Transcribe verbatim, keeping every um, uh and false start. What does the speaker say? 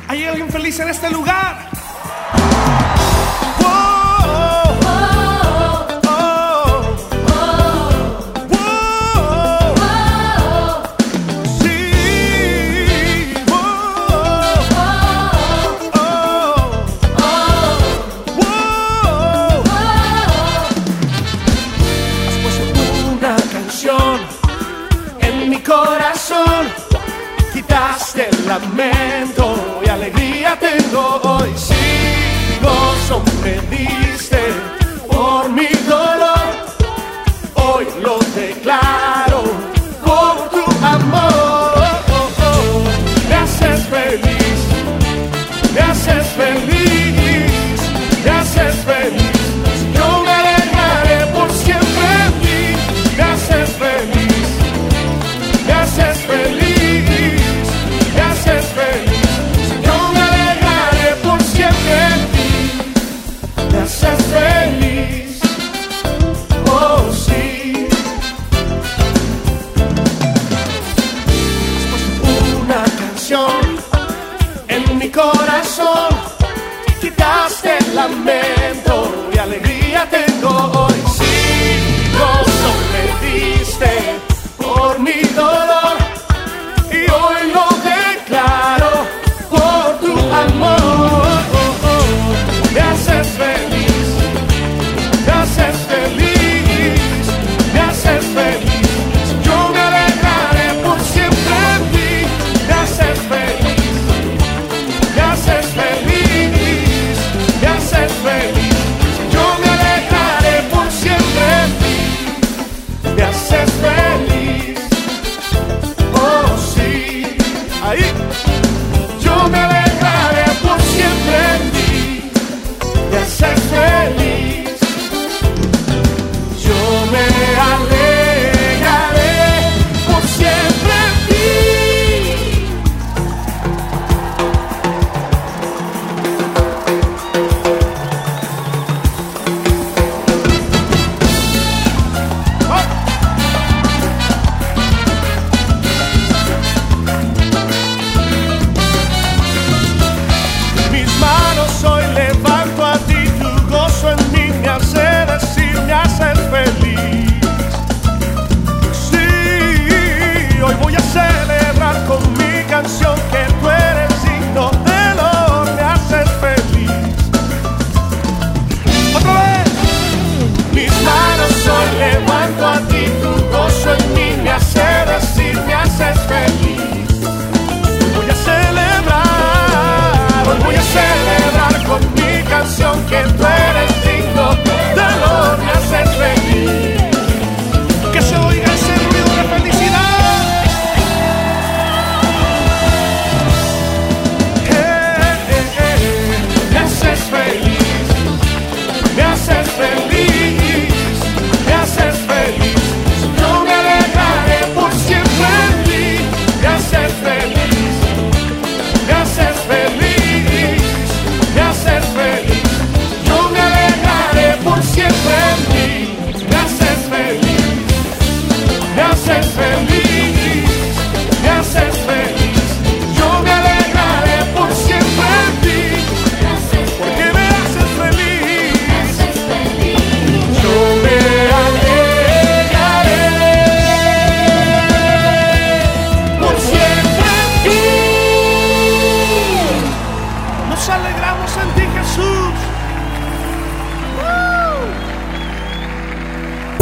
¿Hay alguien feliz en este lugar? En mi corazón quitaste el lamento y alegría tengo hoy. Sí, gozo me diste por mi dolor. Hoy lo declaro por tu amor. Me haces feliz, me haces feliz, me haces feliz. Yo me alegraré por siempre en ti. Me haces feliz. Me haces feliz, me haces feliz. Yo me alegraré por siempre en ti. Me haces feliz, oh sí. Has puesto una canción en mi corazón. Quitaste el lamento y alegría tengo hoy. Sí, gozo me diste por mi dolor y hoy lo declaro por tu amor. Me haces feliz, me haces feliz, me haces feliz. Yo me alegraré por siempre en ti. Me haces feliz, me haces feliz, me haces feliz. Yo me alegraré por siempre en ti. Me haces feliz. Ahí.